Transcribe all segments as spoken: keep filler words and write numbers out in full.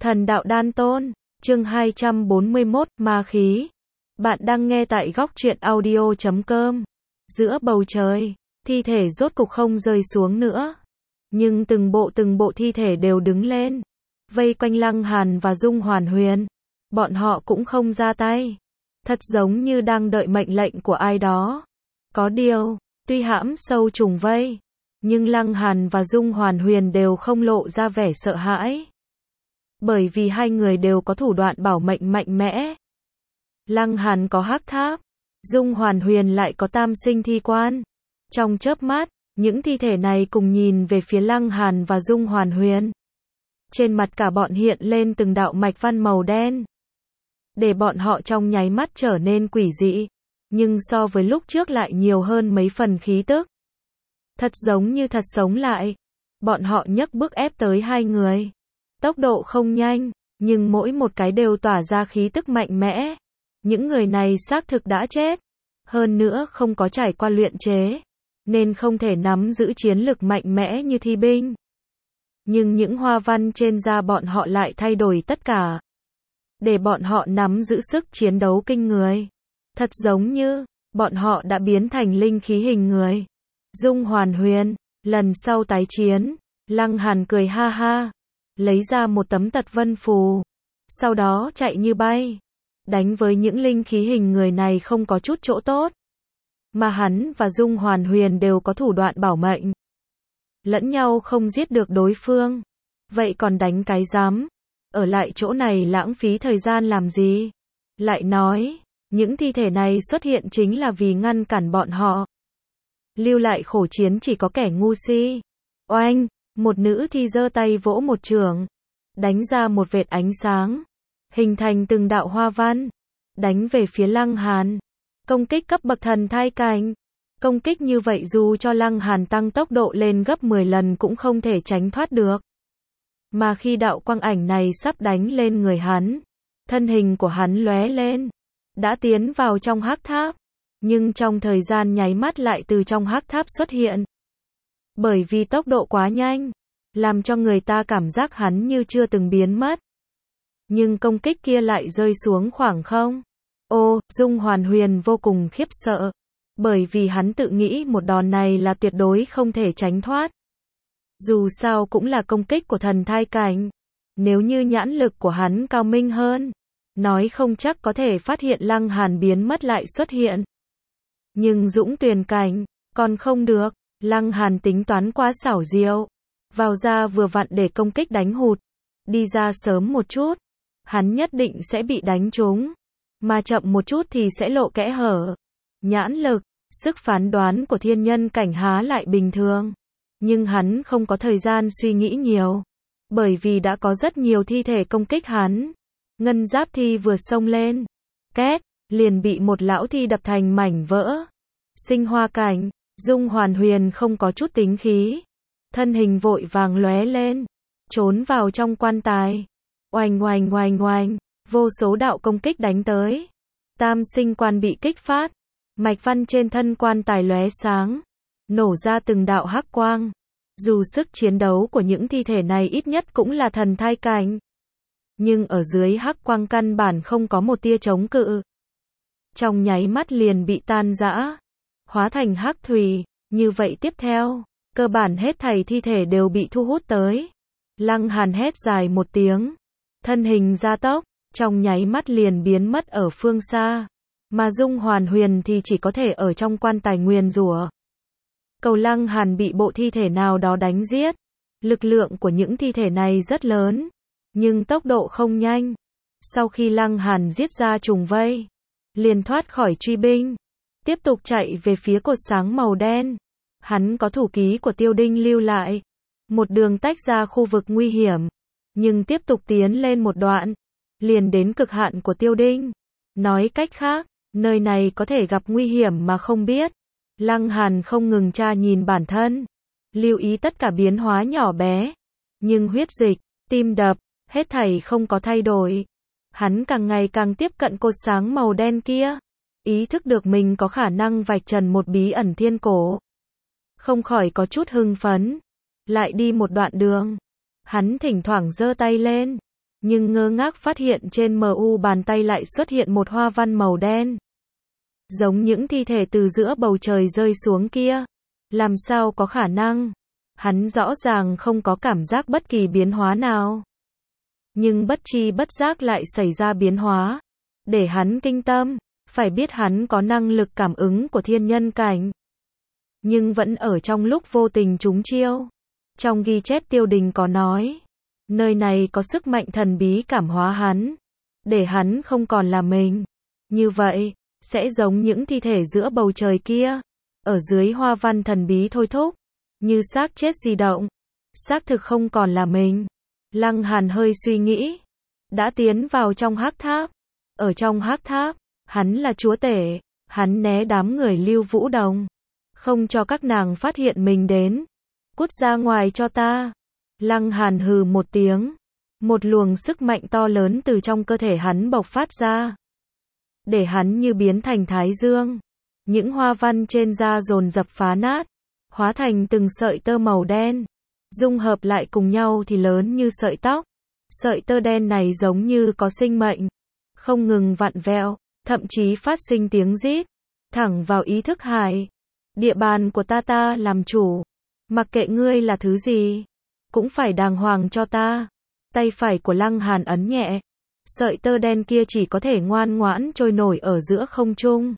Thần đạo đan tôn, chương hai trăm bốn mươi mốt, ma khí. Bạn đang nghe tại góc truyện audio chấm com. Giữa bầu trời, thi thể rốt cục không rơi xuống nữa. Nhưng từng bộ từng bộ thi thể đều đứng lên. Vây quanh Lăng Hàn và Dung Hoàn Huyền. Bọn họ cũng không ra tay. Thật giống như đang đợi mệnh lệnh của ai đó. Có điều, tuy hãm sâu trùng vây, nhưng Lăng Hàn và Dung Hoàn Huyền đều không lộ ra vẻ sợ hãi. Bởi vì hai người đều có thủ đoạn bảo mệnh mạnh mẽ. Lăng Hàn có hắc tháp, Dung Hoàn Huyền lại có tam sinh thi quan. Trong chớp mắt, những thi thể này cùng nhìn về phía Lăng Hàn và Dung Hoàn Huyền. Trên mặt cả bọn hiện lên từng đạo mạch văn màu đen. Để bọn họ trong nháy mắt trở nên quỷ dị. Nhưng so với lúc trước lại nhiều hơn mấy phần khí tức. Thật giống như thật sống lại. Bọn họ nhấc bước ép tới hai người. Tốc độ không nhanh, nhưng mỗi một cái đều tỏa ra khí tức mạnh mẽ. Những người này xác thực đã chết. Hơn nữa không có trải qua luyện chế, nên không thể nắm giữ chiến lực mạnh mẽ như thi binh. Nhưng những hoa văn trên da bọn họ lại thay đổi tất cả. Để bọn họ nắm giữ sức chiến đấu kinh người. Thật giống như, bọn họ đã biến thành linh khí hình người. Dung Hoàn Huyền, lần sau tái chiến, Lăng Hàn cười ha ha. Lấy ra một tấm tật vân phù. Sau đó chạy như bay. Đánh với những linh khí hình người này không có chút chỗ tốt. Mà hắn và Dung Hoàn Huyền đều có thủ đoạn bảo mệnh. Lẫn nhau không giết được đối phương. Vậy còn đánh cái rắm. Ở lại chỗ này lãng phí thời gian làm gì? Lại nói, những thi thể này xuất hiện chính là vì ngăn cản bọn họ. Lưu lại khổ chiến chỉ có kẻ ngu si. Oanh! Một nữ thi giơ tay vỗ một chưởng, đánh ra một vệt ánh sáng, hình thành từng đạo hoa văn, đánh về phía Lăng Hàn. Công kích cấp bậc thần thai cảnh. Công kích như vậy dù cho Lăng Hàn tăng tốc độ lên gấp mười lần cũng không thể tránh thoát được. Mà khi đạo quang ảnh này sắp đánh lên người hắn, thân hình của hắn lóe lên, đã tiến vào trong hắc tháp, nhưng trong thời gian nháy mắt lại từ trong hắc tháp xuất hiện. Bởi vì tốc độ quá nhanh, làm cho người ta cảm giác hắn như chưa từng biến mất. Nhưng công kích kia lại rơi xuống khoảng không. Ô, Dung Hoàn Huyền vô cùng khiếp sợ. Bởi vì hắn tự nghĩ một đòn này là tuyệt đối không thể tránh thoát. Dù sao cũng là công kích của thần thai cảnh. Nếu như nhãn lực của hắn cao minh hơn, nói không chắc có thể phát hiện Lăng Hàn biến mất lại xuất hiện. Nhưng Dũng Tuyền cảnh, còn không được. Lăng Hàn tính toán quá xảo diệu. Vào ra vừa vặn để công kích đánh hụt. Đi ra sớm một chút, hắn nhất định sẽ bị đánh trúng. Mà chậm một chút thì sẽ lộ kẽ hở. Nhãn lực, sức phán đoán của thiên nhân cảnh há lại bình thường. Nhưng hắn không có thời gian suy nghĩ nhiều. Bởi vì đã có rất nhiều thi thể công kích hắn. Ngân giáp thi vừa xông lên. Két, liền bị một lão thi đập thành mảnh vỡ. Sinh hoa cảnh. Dung Hoàn Huyền không có chút tính khí. Thân hình vội vàng lóe lên. Trốn vào trong quan tài. Oanh oanh oanh oanh. Vô số đạo công kích đánh tới. Tam sinh quan bị kích phát. Mạch văn trên thân quan tài lóe sáng. Nổ ra từng đạo hắc quang. Dù sức chiến đấu của những thi thể này ít nhất cũng là thần thai cảnh. Nhưng ở dưới hắc quang căn bản không có một tia chống cự. Trong nháy mắt liền bị tan rã. Hóa thành hắc thủy, như vậy tiếp theo, cơ bản hết thảy thi thể đều bị thu hút tới. Lăng Hàn hét dài một tiếng, thân hình gia tốc, trong nháy mắt liền biến mất ở phương xa, mà Dung Hoàn Huyền thì chỉ có thể ở trong quan tài nguyền rủa. Cầu Lăng Hàn bị bộ thi thể nào đó đánh giết. Lực lượng của những thi thể này rất lớn, nhưng tốc độ không nhanh. Sau khi Lăng Hàn giết ra trùng vây, liền thoát khỏi truy binh. Tiếp tục chạy về phía cột sáng màu đen. Hắn có thủ ký của Tiêu Đinh lưu lại. Một đường tách ra khu vực nguy hiểm. Nhưng tiếp tục tiến lên một đoạn. Liền đến cực hạn của Tiêu Đinh. Nói cách khác, nơi này có thể gặp nguy hiểm mà không biết. Lăng Hàn không ngừng tra nhìn bản thân. Lưu ý tất cả biến hóa nhỏ bé. Nhưng huyết dịch, tim đập, hết thảy không có thay đổi. Hắn càng ngày càng tiếp cận cột sáng màu đen kia. Ý thức được mình có khả năng vạch trần một bí ẩn thiên cổ. Không khỏi có chút hưng phấn. Lại đi một đoạn đường. Hắn thỉnh thoảng giơ tay lên. nhưng ngơ ngác phát hiện trên mu bàn tay lại xuất hiện một hoa văn màu đen. Giống những thi thể từ giữa bầu trời rơi xuống kia. Làm sao có khả năng? Hắn rõ ràng không có cảm giác bất kỳ biến hóa nào. Nhưng bất tri bất giác lại xảy ra biến hóa. Để hắn kinh tâm, phải biết hắn có năng lực cảm ứng của thiên nhân cảnh. Nhưng vẫn ở trong lúc vô tình trúng chiêu. Trong ghi chép Tiêu Đình có nói, nơi này có sức mạnh thần bí cảm hóa hắn, để hắn không còn là mình. Như vậy, sẽ giống những thi thể giữa bầu trời kia, ở dưới hoa văn thần bí thôi thúc, như xác chết di động, xác thực không còn là mình. Lăng Hàn hơi suy nghĩ, đã tiến vào trong hắc tháp. Ở trong hắc tháp, hắn là chúa tể, hắn né đám người Lưu Vũ Đồng, không cho các nàng phát hiện mình đến. Cút ra ngoài cho ta. Lăng Hàn hừ một tiếng, một luồng sức mạnh to lớn từ trong cơ thể hắn bộc phát ra, để hắn như biến thành thái dương. Những hoa văn trên da dồn dập phá nát, hóa thành từng sợi tơ màu đen, dung hợp lại cùng nhau thì lớn như sợi tóc. Sợi tơ đen này giống như có sinh mệnh, không ngừng vặn vẹo, thậm chí phát sinh tiếng rít, thẳng vào ý thức hải. Địa bàn của ta ta làm chủ, mặc kệ ngươi là thứ gì, cũng phải đàng hoàng cho ta. Tay phải của Lăng Hàn ấn nhẹ, sợi tơ đen kia chỉ có thể ngoan ngoãn trôi nổi ở giữa không trung.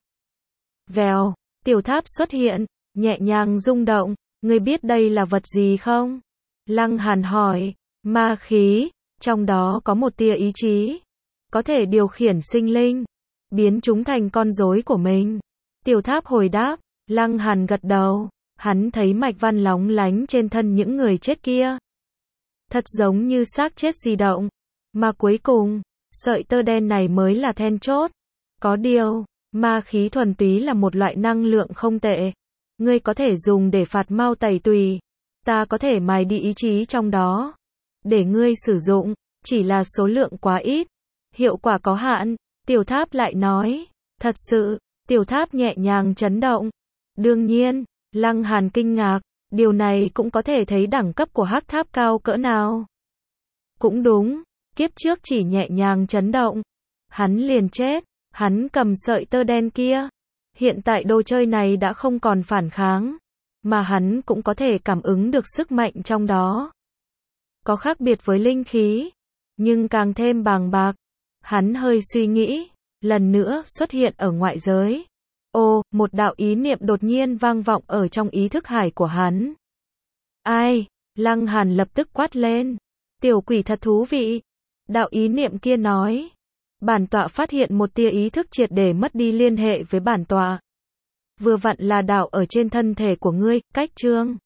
Vèo, tiểu tháp xuất hiện, nhẹ nhàng rung động. Ngươi biết đây là vật gì không? Lăng Hàn hỏi. Ma khí, trong đó có một tia ý chí, có thể điều khiển sinh linh, biến chúng thành con rối của mình. Tiểu tháp hồi đáp. Lăng Hàn gật đầu, hắn thấy mạch văn lóng lánh trên thân những người chết kia, thật giống như xác chết di động. Mà cuối cùng, sợi tơ đen này mới là then chốt. Có điều, ma khí thuần túy là một loại năng lượng không tệ. Ngươi có thể dùng để phạt mau tẩy tùy. Ta có thể mài đi ý chí trong đó, để ngươi sử dụng, chỉ là số lượng quá ít, hiệu quả có hạn. Tiểu tháp lại nói. Thật sự, tiểu tháp nhẹ nhàng chấn động. Đương nhiên, Lăng Hàn kinh ngạc, điều này cũng có thể thấy đẳng cấp của hắc tháp cao cỡ nào. Cũng đúng, kiếp trước chỉ nhẹ nhàng chấn động, hắn liền chết. Hắn cầm sợi tơ đen kia, hiện tại đồ chơi này đã không còn phản kháng, mà hắn cũng có thể cảm ứng được sức mạnh trong đó. Có khác biệt với linh khí, nhưng càng thêm bàng bạc. Hắn hơi suy nghĩ, lần nữa xuất hiện ở ngoại giới. Ô, một đạo ý niệm đột nhiên vang vọng ở trong ý thức hải của hắn. Ai? Lăng Hàn lập tức quát lên. Tiểu quỷ thật thú vị. Đạo ý niệm kia nói. Bản tọa phát hiện một tia ý thức triệt để mất đi liên hệ với bản tọa. Vừa vặn là đạo ở trên thân thể của ngươi, cách chương.